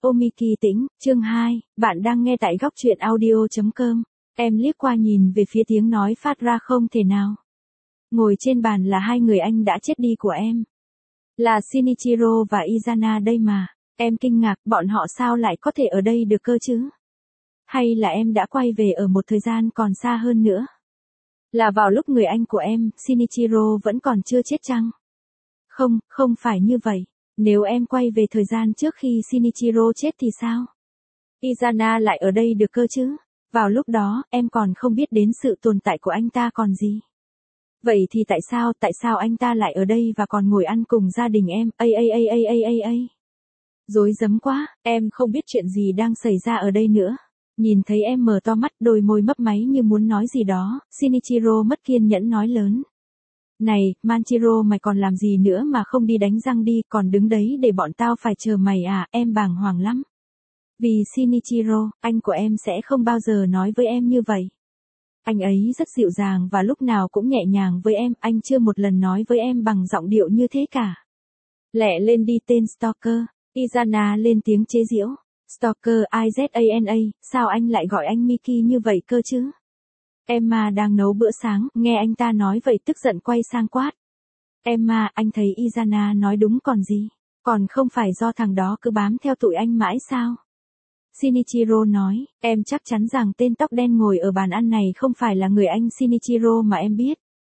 Omiki Tĩnh, chương 2, bạn đang nghe tại góc truyện audio.com. Em liếc qua nhìn về phía tiếng nói phát ra không thể nào. Ngồi trên bàn là hai người anh đã chết đi của em. Là Shinichiro và Izana đây mà. Em kinh ngạc bọn họ sao lại có thể ở đây được cơ chứ? Hay là em đã quay về ở một thời gian còn xa hơn nữa? Là vào lúc người anh của em, Shinichiro vẫn còn chưa chết chăng? Không, không phải như vậy. Nếu em quay về thời gian trước khi Shinichiro chết thì sao? Izana lại ở đây được cơ chứ? Vào lúc đó, em còn không biết đến sự tồn tại của anh ta còn gì. Vậy thì tại sao anh ta lại ở đây và còn ngồi ăn cùng gia đình em? Rối rắm quá, em không biết chuyện gì đang xảy ra ở đây nữa. Nhìn thấy em mở to mắt, đôi môi mấp máy như muốn nói gì đó, Shinichiro mất kiên nhẫn nói lớn. Này, Manchiro mày còn làm gì nữa mà không đi đánh răng đi, còn đứng đấy để bọn tao phải chờ mày à, em bàng hoàng lắm. Vì Shinichiro, anh của em sẽ không bao giờ nói với em như vậy. Anh ấy rất dịu dàng và lúc nào cũng nhẹ nhàng với em, anh chưa một lần nói với em bằng giọng điệu như thế cả. Lẹ lên đi tên stalker, Izana lên tiếng chế giễu. Stalker Izana, sao anh lại gọi anh Miki như vậy cơ chứ? Emma đang nấu bữa sáng, nghe anh ta nói vậy tức giận quay sang quát. Emma, anh thấy Izana nói đúng còn gì, còn không phải do thằng đó cứ bám theo tụi anh mãi sao? Shinichiro nói, em chắc chắn rằng tên tóc đen ngồi ở bàn ăn này không phải là người anh Shinichiro mà em biết.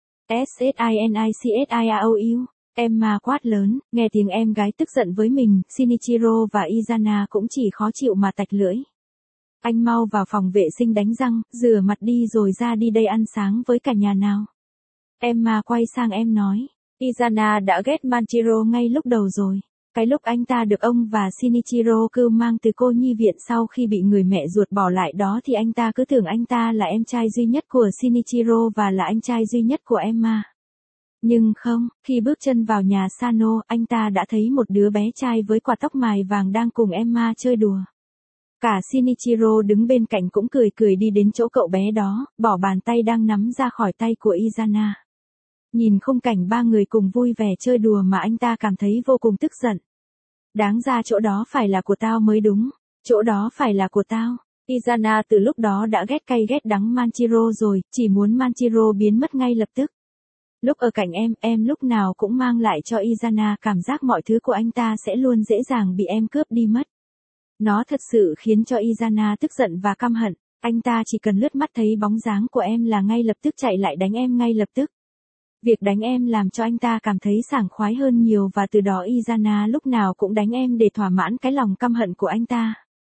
Shinichirou. Emma quát lớn, nghe tiếng em gái tức giận với mình, Shinichiro và Izana cũng chỉ khó chịu mà tạch lưỡi. Anh mau vào phòng vệ sinh đánh răng, rửa mặt đi rồi ra đi đây ăn sáng với cả nhà nào. Emma quay sang em nói, Izana đã ghét Manchiro ngay lúc đầu rồi. Cái lúc anh ta được ông và Shinichiro cưu mang từ cô nhi viện sau khi bị người mẹ ruột bỏ lại đó thì anh ta cứ tưởng anh ta là em trai duy nhất của Shinichiro và là anh trai duy nhất của Emma. Nhưng không, khi bước chân vào nhà Sano, anh ta đã thấy một đứa bé trai với quả tóc mài vàng đang cùng Emma chơi đùa. Cả Shinichiro đứng bên cạnh cũng cười cười đi đến chỗ cậu bé đó, bỏ bàn tay đang nắm ra khỏi tay của Izana. Nhìn khung cảnh ba người cùng vui vẻ chơi đùa mà anh ta cảm thấy vô cùng tức giận. Đáng ra chỗ đó phải là của tao mới đúng, chỗ đó phải là của tao. Izana từ lúc đó đã ghét cay ghét đắng Manchiro rồi, chỉ muốn Manchiro biến mất ngay lập tức. Lúc ở cạnh em lúc nào cũng mang lại cho Izana cảm giác mọi thứ của anh ta sẽ luôn dễ dàng bị em cướp đi mất. Nó thật sự khiến cho Izana tức giận và căm hận, anh ta chỉ cần lướt mắt thấy bóng dáng của em là ngay lập tức chạy lại đánh em ngay lập tức. Việc đánh em làm cho anh ta cảm thấy sảng khoái hơn nhiều và từ đó Izana lúc nào cũng đánh em để thỏa mãn cái lòng căm hận của anh ta.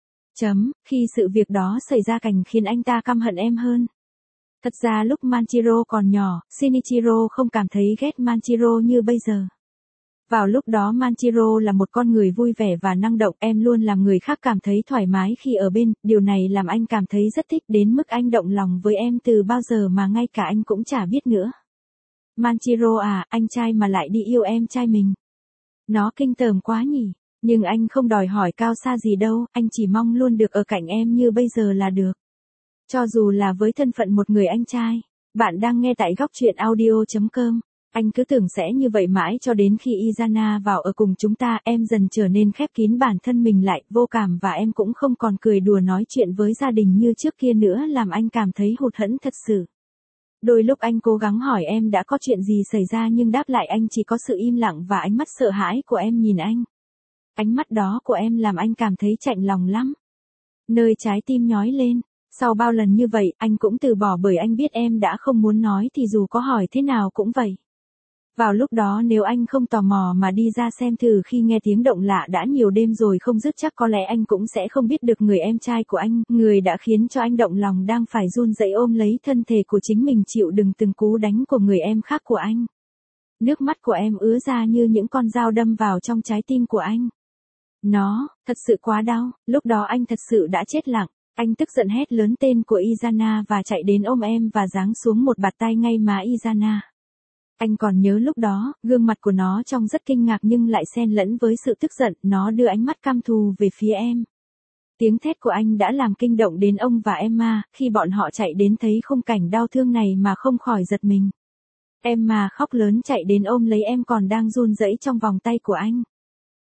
Khi sự việc đó xảy ra càng khiến anh ta căm hận em hơn. Thật ra lúc Manchiro còn nhỏ, Shinichiro không cảm thấy ghét Manchiro như bây giờ. Vào lúc đó Manchiro là một con người vui vẻ và năng động, em luôn làm người khác cảm thấy thoải mái khi ở bên, điều này làm anh cảm thấy rất thích đến mức anh động lòng với em từ bao giờ mà ngay cả anh cũng chả biết nữa. Manchiro à, anh trai mà lại đi yêu em trai mình. Nó kinh tởm quá nhỉ, nhưng anh không đòi hỏi cao xa gì đâu, anh chỉ mong luôn được ở cạnh em như bây giờ là được. Cho dù là với thân phận một người anh trai. Bạn đang nghe tại góc truyện audio.com. Anh cứ tưởng sẽ như vậy mãi cho đến khi Izana vào ở cùng chúng ta, em dần trở nên khép kín bản thân mình lại, vô cảm và em cũng không còn cười đùa nói chuyện với gia đình như trước kia nữa làm anh cảm thấy hụt hẫng thật sự. Đôi lúc anh cố gắng hỏi em đã có chuyện gì xảy ra nhưng đáp lại anh chỉ có sự im lặng và ánh mắt sợ hãi của em nhìn anh. Ánh mắt đó của em làm anh cảm thấy chạnh lòng lắm. Nơi trái tim nhói lên. Sau bao lần như vậy, anh cũng từ bỏ bởi anh biết em đã không muốn nói thì dù có hỏi thế nào cũng vậy. Vào lúc đó nếu anh không tò mò mà đi ra xem thử khi nghe tiếng động lạ đã nhiều đêm rồi không dứt chắc có lẽ anh cũng sẽ không biết được người em trai của anh, người đã khiến cho anh động lòng đang phải run rẩy ôm lấy thân thể của chính mình chịu đựng từng cú đánh của người em khác của anh. Nước mắt của em ứa ra như những con dao đâm vào trong trái tim của anh. Nó, thật sự quá đau, lúc đó anh thật sự đã chết lặng. Anh tức giận hét lớn tên của Izana và chạy đến ôm em và giáng xuống một bạt tay ngay má Izana. Anh còn nhớ lúc đó, gương mặt của nó trông rất kinh ngạc nhưng lại xen lẫn với sự tức giận, nó đưa ánh mắt căm thù về phía em. Tiếng thét của anh đã làm kinh động đến ông và Emma, khi bọn họ chạy đến thấy khung cảnh đau thương này mà không khỏi giật mình. Emma khóc lớn chạy đến ôm lấy em còn đang run rẩy trong vòng tay của anh.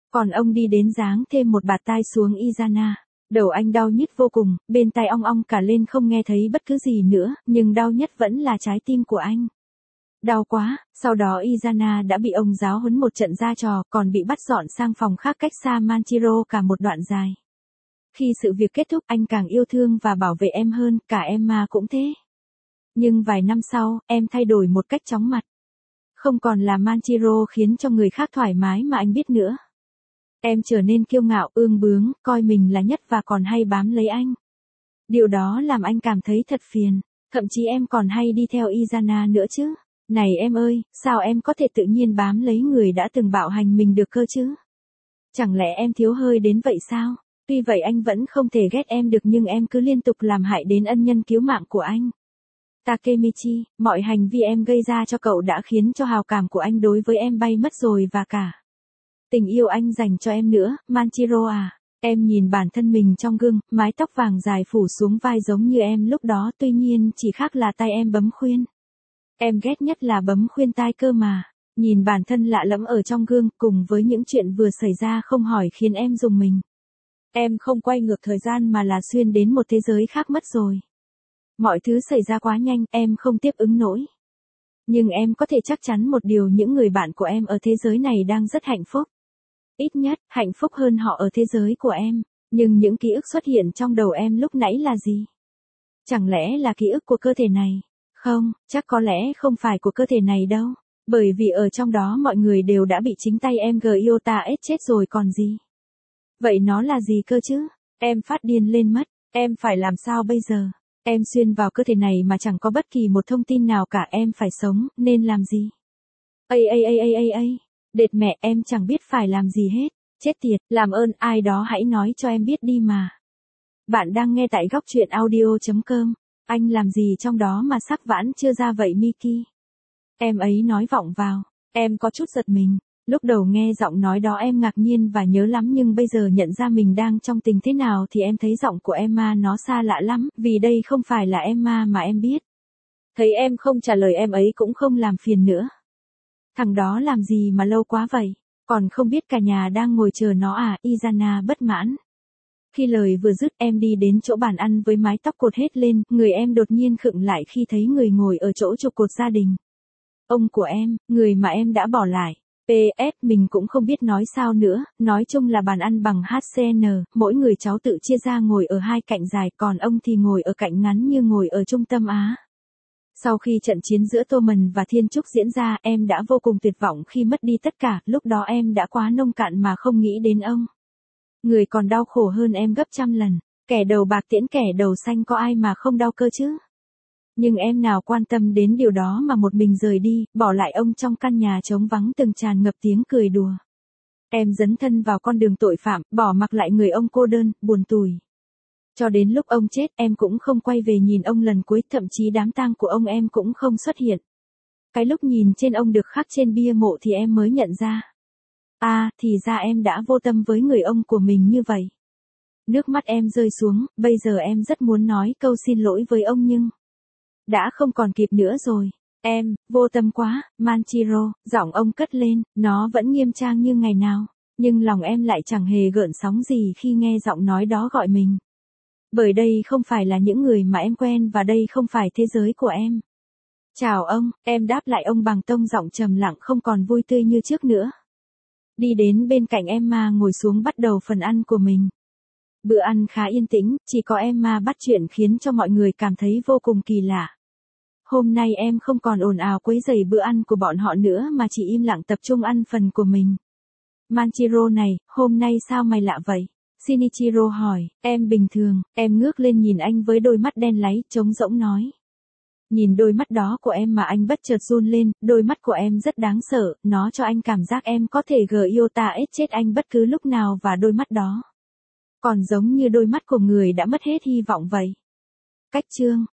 Còn ông đi đến giáng thêm một bạt tai xuống Izana. Đầu anh đau nhức vô cùng, bên tai ong ong cả lên không nghe thấy bất cứ gì nữa, nhưng đau nhất vẫn là trái tim của anh. Đau quá, sau đó Izana đã bị ông giáo huấn một trận ra trò, còn bị bắt dọn sang phòng khác cách xa Manchiro cả một đoạn dài. Khi sự việc kết thúc anh càng yêu thương và bảo vệ em hơn, cả Emma cũng thế. Nhưng vài năm sau, em thay đổi một cách chóng mặt. Không còn là Manchiro khiến cho người khác thoải mái mà anh biết nữa. Em trở nên kiêu ngạo, ương bướng, coi mình là nhất và còn hay bám lấy anh. Điều đó làm anh cảm thấy thật phiền. Thậm chí em còn hay đi theo Izana nữa chứ. Này em ơi, sao em có thể tự nhiên bám lấy người đã từng bạo hành mình được cơ chứ? Chẳng lẽ em thiếu hơi đến vậy sao? Tuy vậy anh vẫn không thể ghét em được nhưng em cứ liên tục làm hại đến ân nhân cứu mạng của anh. Takemichi, mọi hành vi em gây ra cho cậu đã khiến cho hào cảm của anh đối với em bay mất rồi và cả tình yêu anh dành cho em nữa, Manchiro à. Em nhìn bản thân mình trong gương, mái tóc vàng dài phủ xuống vai giống như em lúc đó, tuy nhiên chỉ khác là tay em bấm khuyên. Em ghét nhất là bấm khuyên tai cơ mà. Nhìn bản thân lạ lẫm ở trong gương cùng với những chuyện vừa xảy ra không hỏi khiến em rùng mình. Em không quay ngược thời gian mà là xuyên đến một thế giới khác mất rồi. Mọi thứ xảy ra quá nhanh, em không tiếp ứng nổi. Nhưng em có thể chắc chắn một điều, những người bạn của em ở thế giới này đang rất hạnh phúc. Ít nhất, hạnh phúc hơn họ ở thế giới của em. Nhưng những ký ức xuất hiện trong đầu em lúc nãy là gì? Chẳng lẽ là ký ức của cơ thể này? Không, chắc có lẽ không phải của cơ thể này đâu. Bởi vì ở trong đó mọi người đều đã bị chính tay em Gyota ết chết rồi còn gì. Vậy nó là gì cơ chứ? Em phát điên lên mất. Em phải làm sao bây giờ? Em xuyên vào cơ thể này mà chẳng có bất kỳ một thông tin nào cả, em phải sống, nên làm gì? Đệt mẹ, em chẳng biết phải làm gì hết. Chết tiệt, làm ơn ai đó hãy nói cho em biết đi mà. Bạn đang nghe tại góc truyện audio.com. Anh làm gì trong đó mà sắc vãn chưa ra vậy Miki? Em ấy nói vọng vào. Em có chút giật mình. Lúc đầu nghe giọng nói đó em ngạc nhiên và nhớ lắm, nhưng bây giờ nhận ra mình đang trong tình thế nào thì em thấy giọng của Emma nó xa lạ lắm, vì đây không phải là Emma mà em biết. Thấy em không trả lời em ấy cũng không làm phiền nữa. Thằng đó làm gì mà lâu quá vậy? Còn không biết cả nhà đang ngồi chờ nó à? Izana bất mãn. Khi lời vừa dứt em đi đến chỗ bàn ăn với mái tóc cột hết lên, người em đột nhiên khựng lại khi thấy người ngồi ở chỗ trụ cột gia đình. Ông của em, người mà em đã bỏ lại. PS, mình cũng không biết nói sao nữa, nói chung là bàn ăn bằng HCN, mỗi người cháu tự chia ra ngồi ở hai cạnh dài, còn ông thì ngồi ở cạnh ngắn như ngồi ở trung tâm Á. Sau khi trận chiến giữa Tô Mần và Thiên Trúc diễn ra, em đã vô cùng tuyệt vọng khi mất đi tất cả, lúc đó em đã quá nông cạn mà không nghĩ đến ông. Người còn đau khổ hơn em gấp trăm lần, kẻ đầu bạc tiễn kẻ đầu xanh, có ai mà không đau cơ chứ? Nhưng em nào quan tâm đến điều đó mà một mình rời đi, bỏ lại ông trong căn nhà trống vắng từng tràn ngập tiếng cười đùa. Em dấn thân vào con đường tội phạm, bỏ mặc lại người ông cô đơn, buồn tủi. Cho đến lúc ông chết em cũng không quay về nhìn ông lần cuối, thậm chí đám tang của ông em cũng không xuất hiện. Cái lúc nhìn trên ông được khắc trên bia mộ thì em mới nhận ra. Thì ra em đã vô tâm với người ông của mình như vậy. Nước mắt em rơi xuống, bây giờ em rất muốn nói câu xin lỗi với ông nhưng đã không còn kịp nữa rồi. Em, vô tâm quá, Manchiro, giọng ông cất lên, nó vẫn nghiêm trang như ngày nào. Nhưng lòng em lại chẳng hề gợn sóng gì khi nghe giọng nói đó gọi mình. Bởi đây không phải là những người mà em quen và đây không phải thế giới của em. Chào ông, em đáp lại ông bằng tông giọng trầm lặng không còn vui tươi như trước nữa. Đi đến bên cạnh Emma ngồi xuống bắt đầu phần ăn của mình. Bữa ăn khá yên tĩnh, chỉ có Emma bắt chuyện khiến cho mọi người cảm thấy vô cùng kỳ lạ. Hôm nay em không còn ồn ào quấy rầy bữa ăn của bọn họ nữa mà chỉ im lặng tập trung ăn phần của mình. Manchiro này, hôm nay sao mày lạ vậy? Shinichiro hỏi, em bình thường, em ngước lên nhìn anh với đôi mắt đen láy, trống rỗng nói. Nhìn đôi mắt đó của em mà anh bất chợt run lên, đôi mắt của em rất đáng sợ, nó cho anh cảm giác em có thể Gyota ết chết anh bất cứ lúc nào và đôi mắt đó còn giống như đôi mắt của người đã mất hết hy vọng vậy. Cách chương